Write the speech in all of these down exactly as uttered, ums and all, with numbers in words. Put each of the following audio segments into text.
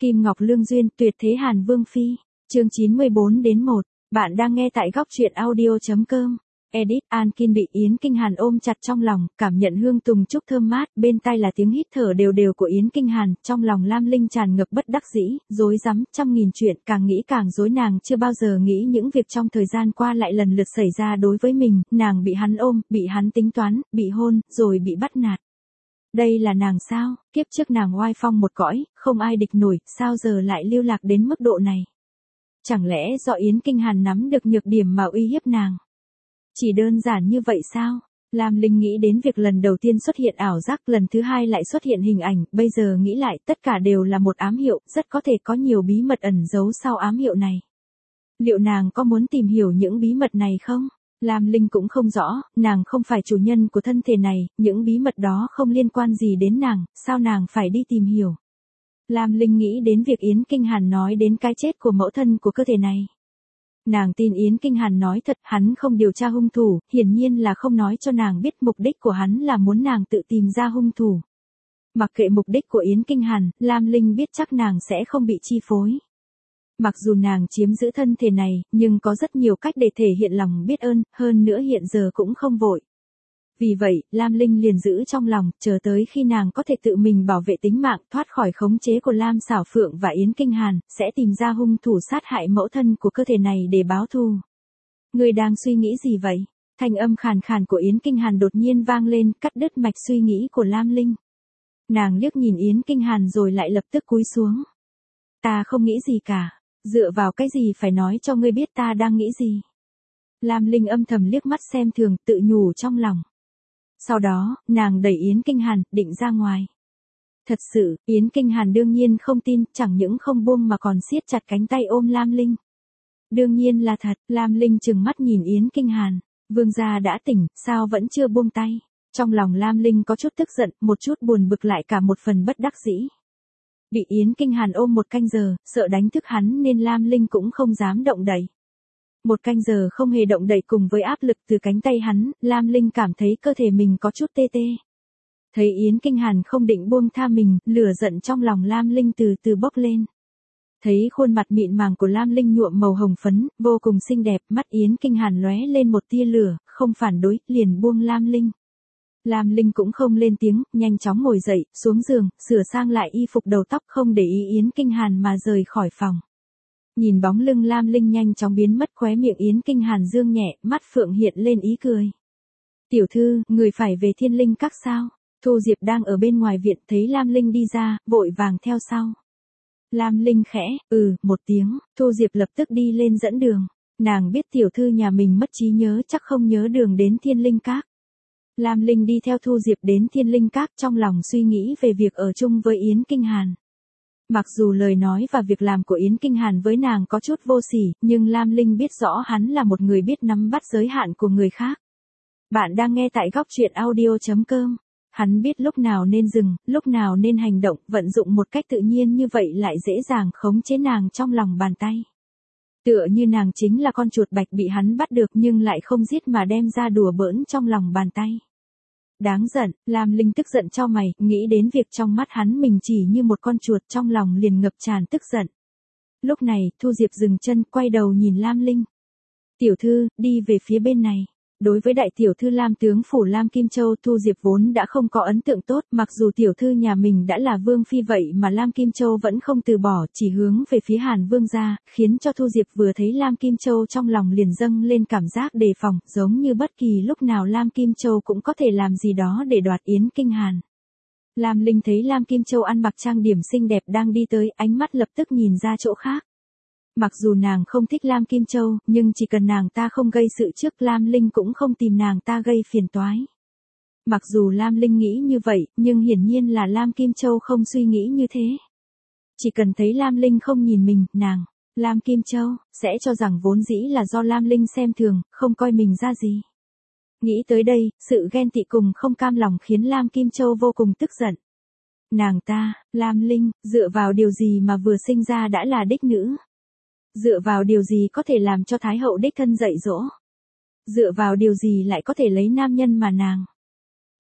Kim Ngọc Lương Duyên, tuyệt thế Hàn Vương Phi, chương chín mươi bốn đến một. Bạn đang nghe tại góc truyện audio chấm com. Edit, An Kim bị Yến Kinh Hàn ôm chặt trong lòng, cảm nhận hương tùng trúc thơm mát, bên tai là tiếng hít thở đều đều của Yến Kinh Hàn, trong lòng Lam Linh tràn ngập bất đắc dĩ, rối rắm, trăm nghìn chuyện, càng nghĩ càng rối, nàng chưa bao giờ nghĩ những việc trong thời gian qua lại lần lượt xảy ra đối với mình, nàng bị hắn ôm, bị hắn tính toán, bị hôn, rồi bị bắt nạt. Đây là nàng sao, kiếp trước nàng oai phong một cõi, không ai địch nổi, sao giờ lại lưu lạc đến mức độ này? Chẳng lẽ do Yến Kinh Hàn nắm được nhược điểm mà uy hiếp nàng? Chỉ đơn giản như vậy sao? Lam Linh nghĩ đến việc lần đầu tiên xuất hiện ảo giác, lần thứ hai lại xuất hiện hình ảnh, bây giờ nghĩ lại tất cả đều là một ám hiệu, rất có thể có nhiều bí mật ẩn giấu sau ám hiệu này. Liệu nàng có muốn tìm hiểu những bí mật này không? Lam Linh cũng không rõ, nàng không phải chủ nhân của thân thể này, những bí mật đó không liên quan gì đến nàng, sao nàng phải đi tìm hiểu? Lam Linh nghĩ đến việc Yến Kinh Hàn nói đến cái chết của mẫu thân của cơ thể này. Nàng tin Yến Kinh Hàn nói thật, hắn không điều tra hung thủ, hiển nhiên là không nói cho nàng biết mục đích của hắn là muốn nàng tự tìm ra hung thủ. Mặc kệ mục đích của Yến Kinh Hàn, Lam Linh biết chắc nàng sẽ không bị chi phối. Mặc dù nàng chiếm giữ thân thể này, nhưng có rất nhiều cách để thể hiện lòng biết ơn, hơn nữa hiện giờ cũng không vội. Vì vậy, Lam Linh liền giữ trong lòng, chờ tới khi nàng có thể tự mình bảo vệ tính mạng, thoát khỏi khống chế của Lam Xảo Phượng và Yến Kinh Hàn, sẽ tìm ra hung thủ sát hại mẫu thân của cơ thể này để báo thù. Người đang suy nghĩ gì vậy? Thanh âm khàn khàn của Yến Kinh Hàn đột nhiên vang lên, cắt đứt mạch suy nghĩ của Lam Linh. Nàng liếc nhìn Yến Kinh Hàn rồi lại lập tức cúi xuống. Ta không nghĩ gì cả. Dựa vào cái gì phải nói cho ngươi biết ta đang nghĩ gì? Lam Linh âm thầm liếc mắt xem thường, tự nhủ trong lòng. Sau đó, nàng đẩy Yến Kinh Hàn, định ra ngoài. Thật sự, Yến Kinh Hàn đương nhiên không tin, chẳng những không buông mà còn siết chặt cánh tay ôm Lam Linh. Đương nhiên là thật, Lam Linh trừng mắt nhìn Yến Kinh Hàn. Vương gia đã tỉnh, sao vẫn chưa buông tay? Trong lòng Lam Linh có chút tức giận, một chút buồn bực lại cả một phần bất đắc dĩ. Bị Yến Kinh Hàn ôm một canh giờ, sợ đánh thức hắn nên Lam Linh cũng không dám động đậy. Một canh giờ không hề động đậy cùng với áp lực từ cánh tay hắn, Lam Linh cảm thấy cơ thể mình có chút tê tê. Thấy Yến Kinh Hàn không định buông tha mình, lửa giận trong lòng Lam Linh từ từ bốc lên. Thấy khuôn mặt mịn màng của Lam Linh nhuộm màu hồng phấn, vô cùng xinh đẹp, mắt Yến Kinh Hàn lóe lên một tia lửa, không phản đối, liền buông Lam Linh. Lam Linh cũng không lên tiếng, nhanh chóng ngồi dậy, xuống giường, sửa sang lại y phục đầu tóc, không để ý Yến Kinh Hàn mà rời khỏi phòng. Nhìn bóng lưng Lam Linh nhanh chóng biến mất, khóe miệng Yến Kinh Hàn dương nhẹ, mắt phượng hiện lên ý cười. Tiểu thư, người phải về Thiên Linh Các sao? Thu Diệp đang ở bên ngoài viện, thấy Lam Linh đi ra, vội vàng theo sau. Lam Linh khẽ, ừ, một tiếng, Thu Diệp lập tức đi lên dẫn đường. Nàng biết tiểu thư nhà mình mất trí nhớ, chắc không nhớ đường đến Thiên Linh Các. Lam Linh đi theo Thu Diệp đến Thiên Linh Các, trong lòng suy nghĩ về việc ở chung với Yến Kinh Hàn. Mặc dù lời nói và việc làm của Yến Kinh Hàn với nàng có chút vô sỉ, nhưng Lam Linh biết rõ hắn là một người biết nắm bắt giới hạn của người khác. Bạn đang nghe tại góc truyện audio chấm com. Hắn biết lúc nào nên dừng, lúc nào nên hành động, vận dụng một cách tự nhiên như vậy lại dễ dàng khống chế nàng trong lòng bàn tay. Tựa như nàng chính là con chuột bạch bị hắn bắt được nhưng lại không giết mà đem ra đùa bỡn trong lòng bàn tay. Đáng giận, Lam Linh tức giận cho mày, nghĩ đến việc trong mắt hắn mình chỉ như một con chuột, trong lòng liền ngập tràn tức giận. Lúc này, Thu Diệp dừng chân, quay đầu nhìn Lam Linh. Tiểu thư, đi về phía bên này. Đối với đại tiểu thư Lam tướng phủ Lam Kim Châu, Thu Diệp vốn đã không có ấn tượng tốt, mặc dù tiểu thư nhà mình đã là vương phi vậy mà Lam Kim Châu vẫn không từ bỏ, chỉ hướng về phía Hàn Vương gia, khiến cho Thu Diệp vừa thấy Lam Kim Châu trong lòng liền dâng lên cảm giác đề phòng, giống như bất kỳ lúc nào Lam Kim Châu cũng có thể làm gì đó để đoạt Yến Kinh Hàn. Lam Linh thấy Lam Kim Châu ăn mặc trang điểm xinh đẹp đang đi tới, ánh mắt lập tức nhìn ra chỗ khác. Mặc dù nàng không thích Lam Kim Châu, nhưng chỉ cần nàng ta không gây sự trước, Lam Linh cũng không tìm nàng ta gây phiền toái. Mặc dù Lam Linh nghĩ như vậy, nhưng hiển nhiên là Lam Kim Châu không suy nghĩ như thế. Chỉ cần thấy Lam Linh không nhìn mình, nàng, Lam Kim Châu, sẽ cho rằng vốn dĩ là do Lam Linh xem thường, không coi mình ra gì. Nghĩ tới đây, sự ghen tị cùng không cam lòng khiến Lam Kim Châu vô cùng tức giận. Nàng ta, Lam Linh, dựa vào điều gì mà vừa sinh ra đã là đích nữ? Dựa vào điều gì có thể làm cho Thái hậu đích thân dạy dỗ? Dựa vào điều gì lại có thể lấy nam nhân mà nàng?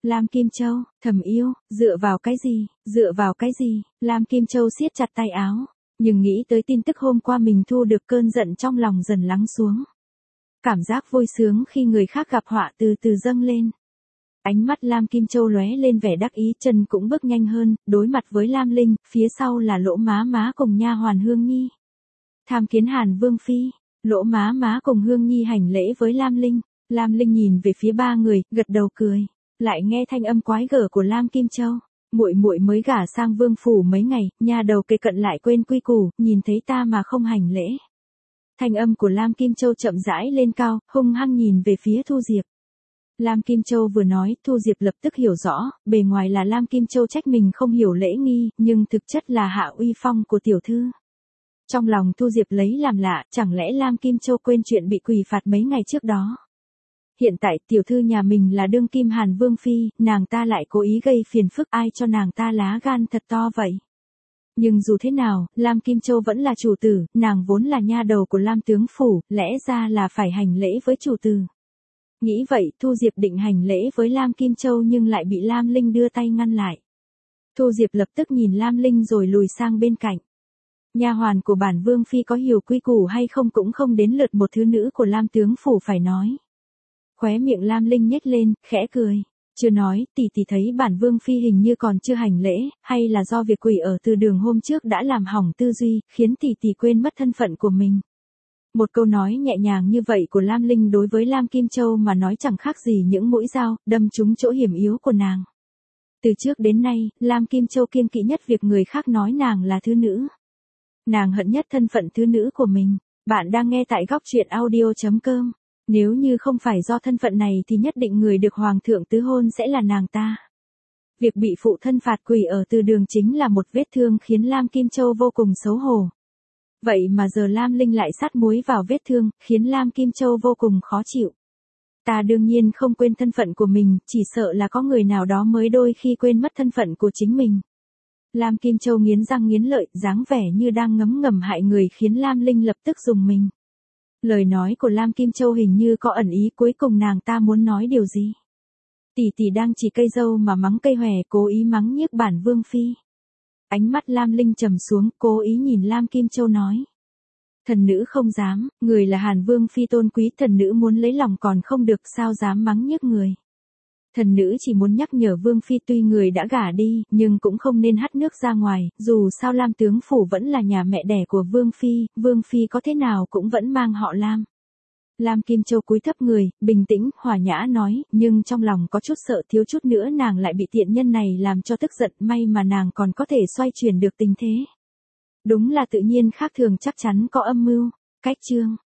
Lam Kim Châu, Thẩm yêu, dựa vào cái gì, dựa vào cái gì, Lam Kim Châu siết chặt tay áo, nhưng nghĩ tới tin tức hôm qua mình thu được cơn giận trong lòng dần lắng xuống. Cảm giác vui sướng khi người khác gặp họa từ từ dâng lên. Ánh mắt Lam Kim Châu lóe lên vẻ đắc ý, chân cũng bước nhanh hơn, đối mặt với Lam Linh, phía sau là Lỗ Má Má cùng nha hoàn Hương Nhi. Tham kiến Hàn Vương phi, Lỗ Má Má cùng Hương Nhi hành lễ với Lam Linh. Lam Linh nhìn về phía ba người, gật đầu cười, lại nghe thanh âm quái gở của Lam Kim Châu. Muội muội mới gả sang vương phủ mấy ngày, nha đầu kề cận lại quên quy củ, nhìn thấy ta mà không hành lễ. Thanh âm của Lam Kim Châu chậm rãi lên cao, hung hăng nhìn về phía Thu Diệp. Lam Kim Châu vừa nói, Thu Diệp lập tức hiểu rõ, bề ngoài là Lam Kim Châu trách mình không hiểu lễ nghi, nhưng thực chất là hạ uy phong của tiểu thư. Trong lòng Thu Diệp lấy làm lạ, chẳng lẽ Lam Kim Châu quên chuyện bị quỳ phạt mấy ngày trước đó. Hiện tại tiểu thư nhà mình là đương kim Hàn Vương phi, nàng ta lại cố ý gây phiền phức, ai cho nàng ta lá gan thật to vậy. Nhưng dù thế nào, Lam Kim Châu vẫn là chủ tử, nàng vốn là nha đầu của Lam tướng phủ, lẽ ra là phải hành lễ với chủ tử. Nghĩ vậy, Thu Diệp định hành lễ với Lam Kim Châu nhưng lại bị Lam Linh đưa tay ngăn lại. Thu Diệp lập tức nhìn Lam Linh rồi lùi sang bên cạnh. Nha hoàn của bản Vương phi có hiểu quy củ hay không cũng không đến lượt một thứ nữ của Lam tướng phủ phải nói. Khóe miệng Lam Linh nhếch lên, khẽ cười. Chưa nói, tỷ tỷ thấy bản Vương phi hình như còn chưa hành lễ, hay là do việc quỳ ở từ đường hôm trước đã làm hỏng tư duy, khiến tỷ tỷ quên mất thân phận của mình. Một câu nói nhẹ nhàng như vậy của Lam Linh đối với Lam Kim Châu mà nói chẳng khác gì những mũi dao, đâm trúng chỗ hiểm yếu của nàng. Từ trước đến nay, Lam Kim Châu kiêng kỵ nhất việc người khác nói nàng là thứ nữ. Nàng hận nhất thân phận thứ nữ của mình. Bạn đang nghe tại góc truyện audio chấm com. Nếu như không phải do thân phận này thì nhất định người được hoàng thượng tứ hôn sẽ là nàng ta. Việc bị phụ thân phạt quỳ ở từ đường chính là một vết thương khiến Lam Kim Châu vô cùng xấu hổ. Vậy mà giờ Lam Linh lại sát muối vào vết thương, khiến Lam Kim Châu vô cùng khó chịu. Ta đương nhiên không quên thân phận của mình, chỉ sợ là có người nào đó mới đôi khi quên mất thân phận của chính mình. Lam Kim Châu nghiến răng nghiến lợi, dáng vẻ như đang ngấm ngầm hại người khiến Lam Linh lập tức rùng mình. Lời nói của Lam Kim Châu hình như có ẩn ý, cuối cùng nàng ta muốn nói điều gì. Tỷ tỷ đang chỉ cây dâu mà mắng cây hòe, cố ý mắng nhiếc bản Vương phi. Ánh mắt Lam Linh trầm xuống, cố ý nhìn Lam Kim Châu nói. Thần nữ không dám, người là Hàn Vương phi tôn quý, thần nữ muốn lấy lòng còn không được, sao dám mắng nhiếc người. Thần nữ chỉ muốn nhắc nhở Vương phi tuy người đã gả đi, nhưng cũng không nên hắt nước ra ngoài, dù sao Lam tướng phủ vẫn là nhà mẹ đẻ của Vương phi, Vương phi có thế nào cũng vẫn mang họ Lam. Lam Kim Châu cúi thấp người, bình tĩnh, hòa nhã nói, nhưng trong lòng có chút sợ thiếu chút nữa nàng lại bị tiện nhân này làm cho tức giận, may mà nàng còn có thể xoay chuyển được tình thế. Đúng là tự nhiên khác thường, chắc chắn có âm mưu. Cách chương